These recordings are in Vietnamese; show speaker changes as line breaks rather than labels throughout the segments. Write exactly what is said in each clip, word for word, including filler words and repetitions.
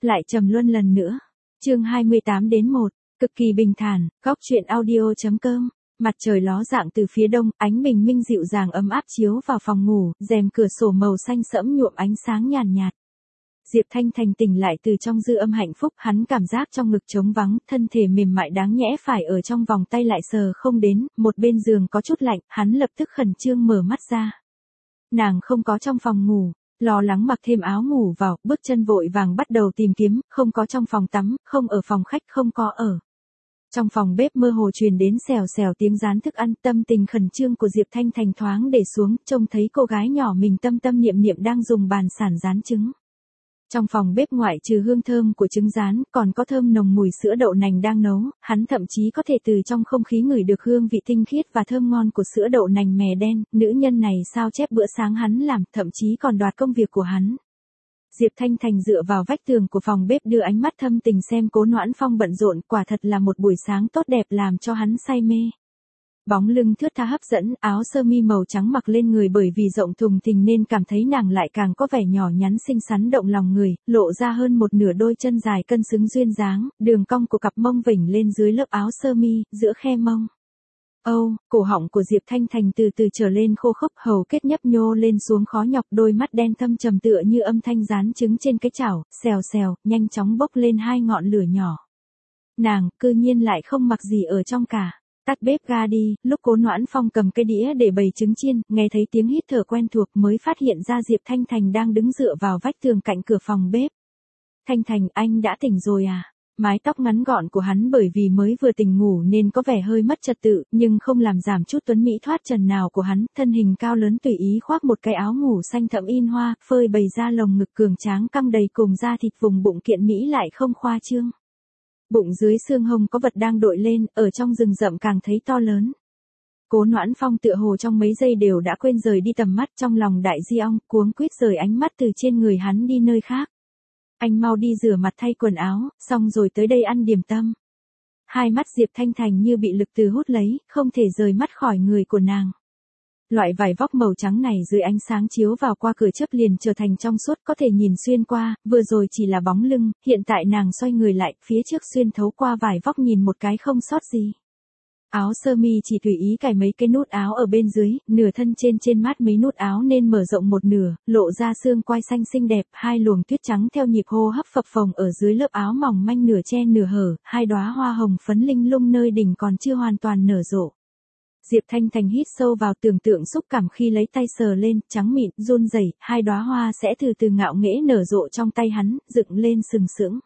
lại trầm luân lần nữa. Chương hai mươi tám đến một, cực kỳ bình thản, góc truyện audio.com. Mặt trời ló dạng từ phía đông, ánh bình minh dịu dàng ấm áp chiếu vào phòng ngủ, rèm cửa sổ màu xanh sẫm nhuộm ánh sáng nhàn nhạt, nhạt. Diệp Thanh Thành tỉnh lại từ trong dư âm hạnh phúc, hắn cảm giác trong ngực trống vắng, thân thể mềm mại đáng nhẽ phải ở trong vòng tay lại sờ không đến, một bên giường có chút lạnh, hắn lập tức khẩn trương mở mắt ra. Nàng không có trong phòng ngủ, lo lắng mặc thêm áo ngủ vào, bước chân vội vàng bắt đầu tìm kiếm, không có trong phòng tắm, không ở phòng khách, không có ở. Trong phòng bếp mơ hồ truyền đến xèo xèo tiếng rán thức ăn, tâm tình khẩn trương của Diệp Thanh Thành thoáng để xuống, trông thấy cô gái nhỏ mình tâm tâm niệm niệm đang dùng bàn sản rán trứng. Trong phòng bếp ngoại trừ hương thơm của trứng rán, còn có thơm nồng mùi sữa đậu nành đang nấu, hắn thậm chí có thể từ trong không khí ngửi được hương vị tinh khiết và thơm ngon của sữa đậu nành mè đen, nữ nhân này sao chép bữa sáng hắn làm, thậm chí còn đoạt công việc của hắn. Diệp Thanh Thành dựa vào vách tường của phòng bếp đưa ánh mắt thâm tình xem Cố Noãn Phong bận rộn, quả thật là một buổi sáng tốt đẹp làm cho hắn say mê. Bóng lưng thướt tha hấp dẫn, áo sơ mi màu trắng mặc lên người bởi vì rộng thùng thình nên cảm thấy nàng lại càng có vẻ nhỏ nhắn xinh xắn động lòng người, lộ ra hơn một nửa đôi chân dài cân xứng duyên dáng, đường cong của cặp mông vểnh lên dưới lớp áo sơ mi, giữa khe mông. Âu, oh, cổ họng của Diệp Thanh Thành từ từ trở lên khô khốc, hầu kết nhấp nhô lên xuống khó nhọc, đôi mắt đen thâm trầm tựa như âm thanh rán trứng trên cái chảo, xèo xèo, nhanh chóng bốc lên hai ngọn lửa nhỏ. Nàng, cư nhiên lại không mặc gì ở trong cả. Tắt bếp ga đi, lúc Cố Noãn Phong cầm cái đĩa để bày trứng chiên, nghe thấy tiếng hít thở quen thuộc mới phát hiện ra Diệp Thanh Thành đang đứng dựa vào vách tường cạnh cửa phòng bếp. Thanh Thành, anh đã tỉnh rồi à? Mái tóc ngắn gọn của hắn bởi vì mới vừa tỉnh ngủ nên có vẻ hơi mất trật tự, nhưng không làm giảm chút tuấn mỹ thoát trần nào của hắn, thân hình cao lớn tùy ý khoác một cái áo ngủ xanh thẫm in hoa, phơi bày ra lồng ngực cường tráng căng đầy cùng da thịt vùng bụng kiện mỹ lại không khoa trương. Bụng dưới xương hông có vật đang đội lên, ở trong rừng rậm càng thấy to lớn. Cố Noãn Phong tựa hồ trong mấy giây đều đã quên rời đi tầm mắt, trong lòng đại di ong, cuống quýt rời ánh mắt từ trên người hắn đi nơi khác. Anh mau đi rửa mặt thay quần áo, xong rồi tới đây ăn điểm tâm. Hai mắt Diệp Thanh Thành như bị lực từ hút lấy, không thể rời mắt khỏi người của nàng. Loại vải vóc màu trắng này dưới ánh sáng chiếu vào qua cửa chớp liền trở thành trong suốt, có thể nhìn xuyên qua, vừa rồi chỉ là bóng lưng, hiện tại nàng xoay người lại, phía trước xuyên thấu qua vải vóc nhìn một cái không sót gì. Áo sơ mi chỉ tùy ý cài mấy cái nút áo ở bên dưới, nửa thân trên trên mát mấy nút áo nên mở rộng một nửa, lộ ra xương quai xanh xinh đẹp, hai luồng tuyết trắng theo nhịp hô hấp phập phồng ở dưới lớp áo mỏng manh nửa che nửa hở, hai đóa hoa hồng phấn linh lung nơi đỉnh còn chưa hoàn toàn nở rộ. Diệp Thanh Thành hít sâu vào, tưởng tượng xúc cảm khi lấy tay sờ lên, trắng mịn, run rẩy, hai đóa hoa sẽ từ từ ngạo nghễ nở rộ trong tay hắn, dựng lên sừng sững.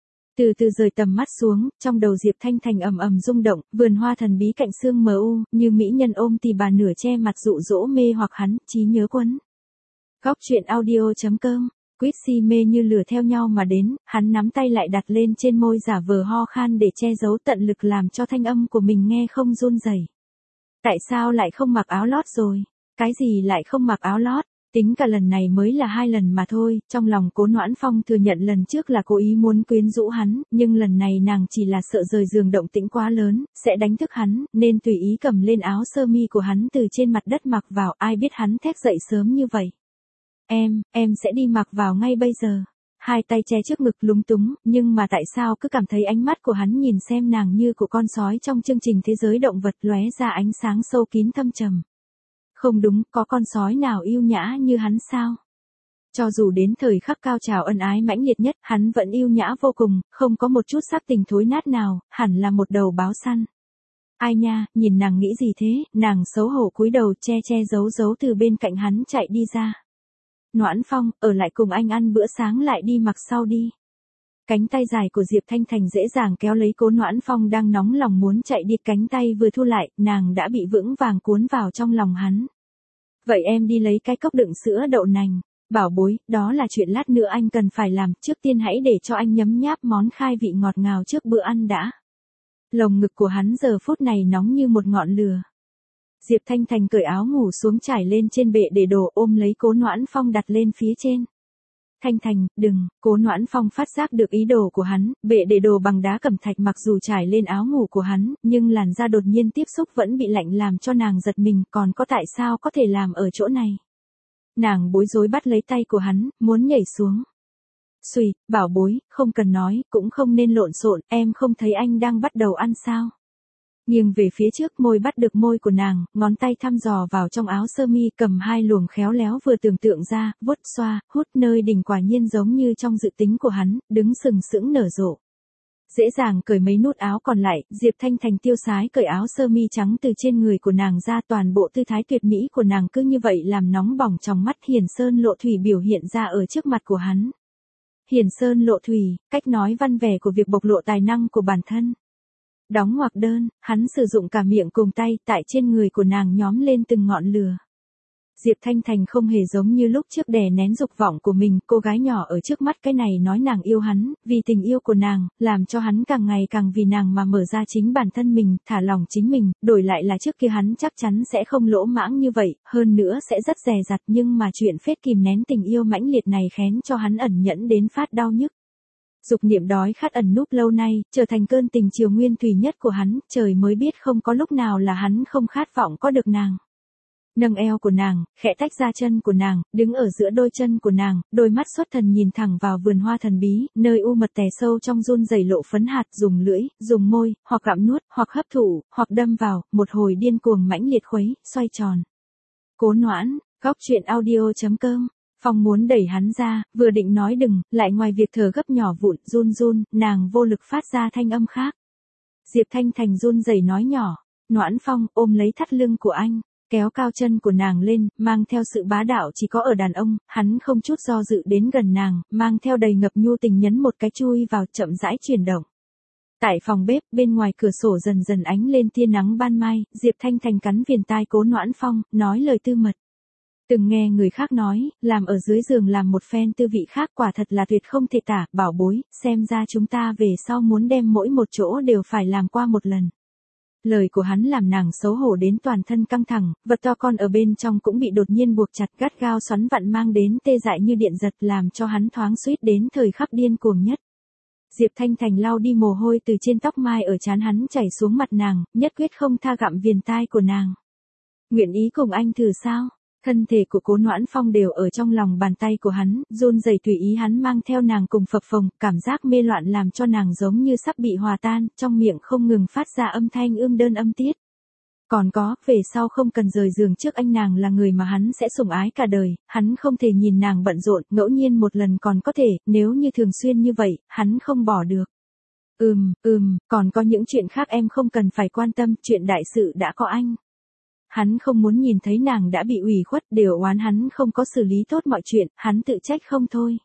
Từ từ rời tầm mắt xuống, trong đầu Diệp Thanh Thành ầm ầm rung động, vườn hoa thần bí cạnh sương mờ u, như mỹ nhân ôm tì bà nửa che mặt dụ dỗ mê hoặc hắn, trí nhớ quấn. Góc truyện audio.com, quýt si mê như lửa theo nhau mà đến, hắn nắm tay lại đặt lên trên môi giả vờ ho khan để che giấu tận lực làm cho thanh âm của mình nghe không run rẩy. Tại sao lại không mặc áo lót rồi? Cái gì lại không mặc áo lót? Tính cả lần này mới là hai lần mà thôi, trong lòng Cố Noãn Phong thừa nhận lần trước là cố ý muốn quyến rũ hắn, nhưng lần này nàng chỉ là sợ rời giường động tĩnh quá lớn, sẽ đánh thức hắn, nên tùy ý cầm lên áo sơ mi của hắn từ trên mặt đất mặc vào, ai biết hắn thét dậy sớm như vậy. Em, em sẽ đi mặc vào ngay bây giờ. Hai tay che trước ngực lúng túng, nhưng mà tại sao cứ cảm thấy ánh mắt của hắn nhìn xem nàng như của con sói trong chương trình thế giới động vật lóe ra ánh sáng sâu kín thâm trầm. Không đúng, có con sói nào yêu nhã như hắn sao? Cho dù đến thời khắc cao trào ân ái mãnh liệt nhất, hắn vẫn yêu nhã vô cùng, không có một chút sắc tình thối nát nào, hẳn là một đầu báo săn. Ai nha, nhìn nàng nghĩ gì thế, nàng xấu hổ cúi đầu che che giấu giấu từ bên cạnh hắn chạy đi ra. Noãn Phong, ở lại cùng anh ăn bữa sáng lại đi mặc sau đi. Cánh tay dài của Diệp Thanh Thành dễ dàng kéo lấy Cố Noãn Phong đang nóng lòng muốn chạy đi, cánh tay vừa thu lại, nàng đã bị vững vàng cuốn vào trong lòng hắn. Vậy em đi lấy cái cốc đựng sữa đậu nành. Bảo bối, đó là chuyện lát nữa anh cần phải làm, trước tiên hãy để cho anh nhấm nháp món khai vị ngọt ngào trước bữa ăn đã. Lồng ngực của hắn giờ phút này nóng như một ngọn lửa. Diệp Thanh Thành cởi áo ngủ xuống trải lên trên bệ để đồ, ôm lấy Cố Noãn Phong đặt lên phía trên. Thanh Thành, đừng, Cố Noãn Phong phát giác được ý đồ của hắn, bệ để đồ bằng đá cẩm thạch mặc dù trải lên áo ngủ của hắn, nhưng làn da đột nhiên tiếp xúc vẫn bị lạnh làm cho nàng giật mình, còn có tại sao có thể làm ở chỗ này. Nàng bối rối bắt lấy tay của hắn, muốn nhảy xuống. Xùi, bảo bối, không cần nói, cũng không nên lộn xộn, em không thấy anh đang bắt đầu ăn sao. Nghiêng về phía trước, môi bắt được môi của nàng, ngón tay thăm dò vào trong áo sơ mi, cầm hai luồng khéo léo vừa tưởng tượng ra, vuốt xoa, hút nơi đỉnh, quả nhiên giống như trong dự tính của hắn, đứng sừng sững nở rộ. Dễ dàng cởi mấy nút áo còn lại, Diệp Thanh Thành tiêu sái cởi áo sơ mi trắng từ trên người của nàng ra, toàn bộ tư thái tuyệt mỹ của nàng cứ như vậy làm nóng bỏng trong mắt Hiền Sơn Lộ Thủy biểu hiện ra ở trước mặt của hắn. Hiền Sơn Lộ Thủy, cách nói văn vẻ của việc bộc lộ tài năng của bản thân. Đóng ngoặc đơn, hắn sử dụng cả miệng cùng tay, tại trên người của nàng nhóm lên từng ngọn lửa. Diệp Thanh Thành không hề giống như lúc trước đè nén dục vọng của mình, cô gái nhỏ ở trước mắt cái này nói nàng yêu hắn, vì tình yêu của nàng, làm cho hắn càng ngày càng vì nàng mà mở ra chính bản thân mình, thả lòng chính mình, đổi lại là trước kia hắn chắc chắn sẽ không lỗ mãng như vậy, hơn nữa sẽ rất dè dặt, nhưng mà chuyện phết kìm nén tình yêu mãnh liệt này khén cho hắn ẩn nhẫn đến phát đau nhức. Dục niệm đói khát ẩn núp lâu nay, trở thành cơn tình chiều nguyên thủy nhất của hắn, trời mới biết không có lúc nào là hắn không khát vọng có được nàng. Nâng eo của nàng, khẽ tách ra chân của nàng, đứng ở giữa đôi chân của nàng, đôi mắt xuất thần nhìn thẳng vào vườn hoa thần bí, nơi u mật tè sâu trong run rẩy lộ phấn hạt, dùng lưỡi, dùng môi, hoặc gặm nuốt, hoặc hấp thụ, hoặc đâm vào, một hồi điên cuồng mãnh liệt khuấy, xoay tròn. Cố Noãn, góc truyện audio chấm com. Phong muốn đẩy hắn ra, vừa định nói đừng, lại ngoài việc thở gấp nhỏ vụn, run run, nàng vô lực phát ra thanh âm khác. Diệp Thanh Thành run rẩy nói nhỏ, Noãn Phong, ôm lấy thắt lưng của anh, kéo cao chân của nàng lên, mang theo sự bá đạo chỉ có ở đàn ông, hắn không chút do dự đến gần nàng, mang theo đầy ngập nhu tình nhấn một cái chui vào, chậm rãi chuyển động. Tại phòng bếp, bên ngoài cửa sổ dần dần ánh lên tia nắng ban mai, Diệp Thanh Thành cắn viền tai Cố Noãn Phong, nói lời tư mật. Từng nghe người khác nói, làm ở dưới giường làm một phen tư vị khác quả thật là tuyệt không thể tả, bảo bối, xem ra chúng ta về sau muốn đem mỗi một chỗ đều phải làm qua một lần. Lời của hắn làm nàng xấu hổ đến toàn thân căng thẳng, vật to con ở bên trong cũng bị đột nhiên buộc chặt, gắt gao xoắn vặn mang đến tê dại như điện giật, làm cho hắn thoáng suýt đến thời khắc điên cuồng nhất. Diệp Thanh Thành lau đi mồ hôi từ trên tóc mai ở trán hắn chảy xuống mặt nàng, nhất quyết không tha gặm viền tai của nàng. Nguyện ý cùng anh thử sao? Thân thể của Cố Noãn Phong đều ở trong lòng bàn tay của hắn, run rẩy tùy ý hắn mang theo nàng cùng phập phồng, cảm giác mê loạn làm cho nàng giống như sắp bị hòa tan, trong miệng không ngừng phát ra âm thanh ưm đơn âm tiết. Còn có, về sau không cần rời giường trước anh, nàng là người mà hắn sẽ sủng ái cả đời, hắn không thể nhìn nàng bận rộn, ngẫu nhiên một lần còn có thể, nếu như thường xuyên như vậy, hắn không bỏ được. Ừm, ừm, còn có những chuyện khác em không cần phải quan tâm, chuyện đại sự đã có anh. Hắn không muốn nhìn thấy nàng đã bị ủy khuất, đều oán hắn không có xử lý tốt mọi chuyện, hắn tự trách không thôi.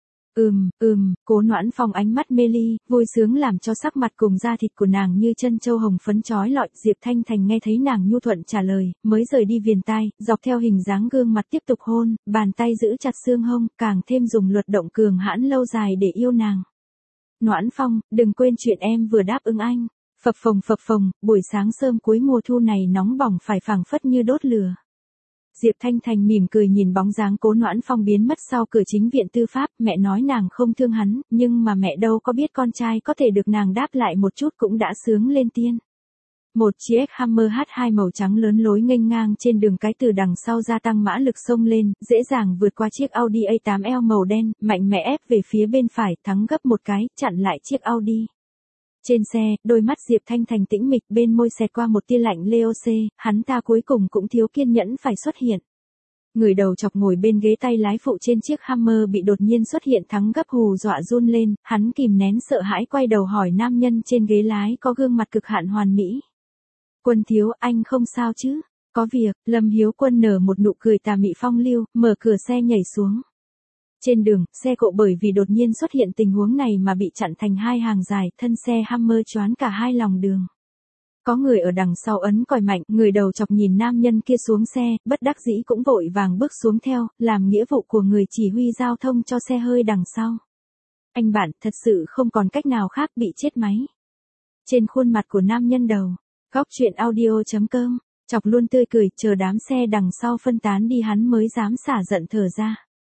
Ừm, ừm, Cố Noãn Phong ánh mắt mê ly, vui sướng làm cho sắc mặt cùng da thịt của nàng như chân châu hồng phấn chói lọi. Diệp Thanh Thành nghe thấy nàng nhu thuận trả lời, mới rời đi viền tai, dọc theo hình dáng gương mặt tiếp tục hôn, bàn tay giữ chặt xương hông, càng thêm dùng luật động cường hãn lâu dài để yêu nàng. Noãn Phong, đừng quên chuyện em vừa đáp ứng anh. Phập phồng phập phồng, buổi sáng sớm cuối mùa thu này nóng bỏng phải phảng phất như đốt lửa. Diệp Thanh Thành mỉm cười nhìn bóng dáng Cố Noãn Phong biến mất sau cửa chính viện tư pháp, mẹ nói nàng không thương hắn, nhưng mà mẹ đâu có biết con trai có thể được nàng đáp lại một chút cũng đã sướng lên tiên. Một chiếc Hammer hát hai màu trắng lớn lối nghênh ngang trên đường cái, từ đằng sau gia tăng mã lực xông lên, dễ dàng vượt qua chiếc Audi A tám L màu đen, mạnh mẽ ép về phía bên phải, thắng gấp một cái, chặn lại chiếc Audi. Trên xe, đôi mắt Diệp Thanh Thành tĩnh mịch, bên môi xẹt qua một tia lạnh lẽo, hắn ta cuối cùng cũng thiếu kiên nhẫn phải xuất hiện. Người đầu chọc ngồi bên ghế tay lái phụ trên chiếc Hammer bị đột nhiên xuất hiện thắng gấp hù dọa run lên, hắn kìm nén sợ hãi quay đầu hỏi nam nhân trên ghế lái có gương mặt cực hạn hoàn mỹ. Quân thiếu, anh không sao chứ? Có việc, Lâm Hiếu Quân nở một nụ cười tà mị phong lưu, mở cửa xe nhảy xuống. Trên đường, xe cộ bởi vì đột nhiên xuất hiện tình huống này mà bị chặn thành hai hàng dài, thân xe Hammer choán cả hai lòng đường. Có người ở đằng sau ấn còi mạnh, người đầu chọc nhìn nam nhân kia xuống xe, bất đắc dĩ cũng vội vàng bước xuống theo, làm nghĩa vụ của người chỉ huy giao thông cho xe hơi đằng sau. Anh bạn, thật sự không còn cách nào khác, bị chết máy. Trên khuôn mặt của nam nhân đầu, góc truyện audio chấm com, chọc luôn tươi cười, chờ đám xe đằng sau phân tán đi hắn mới dám xả giận thở ra.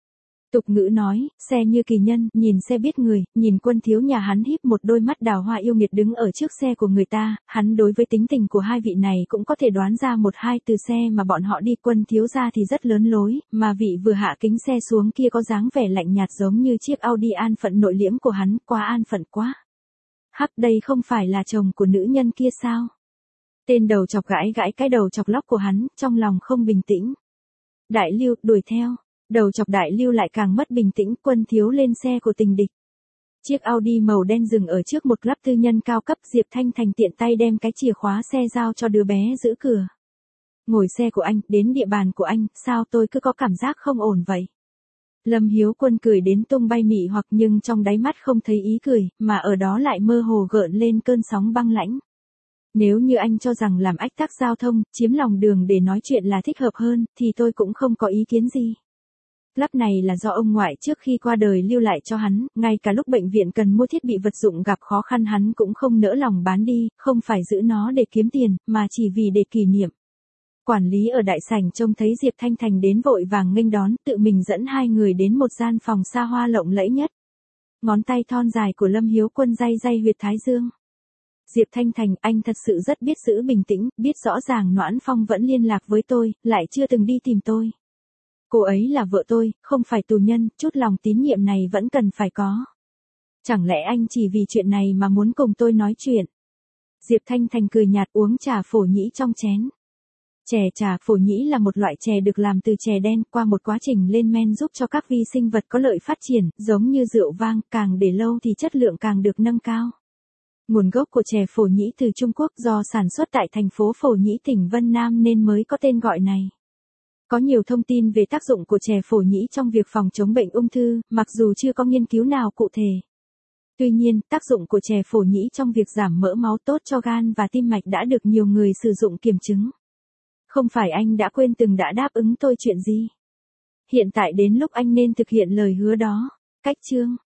Tục ngữ nói, xe như kỳ nhân, nhìn xe biết người, nhìn Quân thiếu nhà hắn híp một đôi mắt đào hoa yêu nghiệt đứng ở trước xe của người ta, hắn đối với tính tình của hai vị này cũng có thể đoán ra một hai từ xe mà bọn họ đi. Quân thiếu ra thì rất lớn lối, mà vị vừa hạ kính xe xuống kia có dáng vẻ lạnh nhạt giống như chiếc Audi an phận nội liễm của hắn, quá an phận quá. Hắc, đây không phải là chồng của nữ nhân kia sao? Tên đầu chọc gãi gãi cái đầu chọc lóc của hắn, trong lòng không bình tĩnh. Đại Lưu, đuổi theo. Đầu chọc Đại Lưu lại càng mất bình tĩnh. Quân thiếu lên xe của tình địch. Chiếc Audi màu đen dừng ở trước một club tư nhân cao cấp. Diệp Thanh Thành tiện tay đem cái chìa khóa xe giao cho đứa bé giữ cửa. Ngồi xe của anh, đến địa bàn của anh, sao tôi cứ có cảm giác không ổn vậy? Lâm Hiếu Quân cười đến tung bay mị hoặc, nhưng trong đáy mắt không thấy ý cười, mà ở đó lại mơ hồ gợn lên cơn sóng băng lãnh. Nếu như anh cho rằng làm ách tắc giao thông, chiếm lòng đường để nói chuyện là thích hợp hơn, thì tôi cũng không có ý kiến gì. Club này là do ông ngoại trước khi qua đời lưu lại cho hắn, ngay cả lúc bệnh viện cần mua thiết bị vật dụng gặp khó khăn hắn cũng không nỡ lòng bán đi, không phải giữ nó để kiếm tiền, mà chỉ vì để kỷ niệm. Quản lý ở đại sảnh trông thấy Diệp Thanh Thành đến vội vàng nghênh đón, tự mình dẫn hai người đến một gian phòng xa hoa lộng lẫy nhất. Ngón tay thon dài của Lâm Hiếu Quân day day huyệt thái dương. Diệp Thanh Thành, anh thật sự rất biết giữ bình tĩnh, biết rõ ràng Noãn Phong vẫn liên lạc với tôi, lại chưa từng đi tìm tôi. Cô ấy là vợ tôi, không phải tù nhân, chút lòng tín nhiệm này vẫn cần phải có. Chẳng lẽ anh chỉ vì chuyện này mà muốn cùng tôi nói chuyện? Diệp Thanh Thành cười nhạt uống trà phổ nhĩ trong chén. Chè trà phổ nhĩ là một loại chè được làm từ chè đen, qua một quá trình lên men giúp cho các vi sinh vật có lợi phát triển, giống như rượu vang, càng để lâu thì chất lượng càng được nâng cao. Nguồn gốc của chè phổ nhĩ từ Trung Quốc, do sản xuất tại thành phố Phổ Nhĩ tỉnh Vân Nam nên mới có tên gọi này. Có nhiều thông tin về tác dụng của chè phổ nhĩ trong việc phòng chống bệnh ung thư, mặc dù chưa có nghiên cứu nào cụ thể. Tuy nhiên, tác dụng của chè phổ nhĩ trong việc giảm mỡ máu tốt cho gan và tim mạch đã được nhiều người sử dụng kiểm chứng. Không phải anh đã quên từng đã đáp ứng tôi chuyện gì? Hiện tại đến lúc anh nên thực hiện lời hứa đó. Cách chương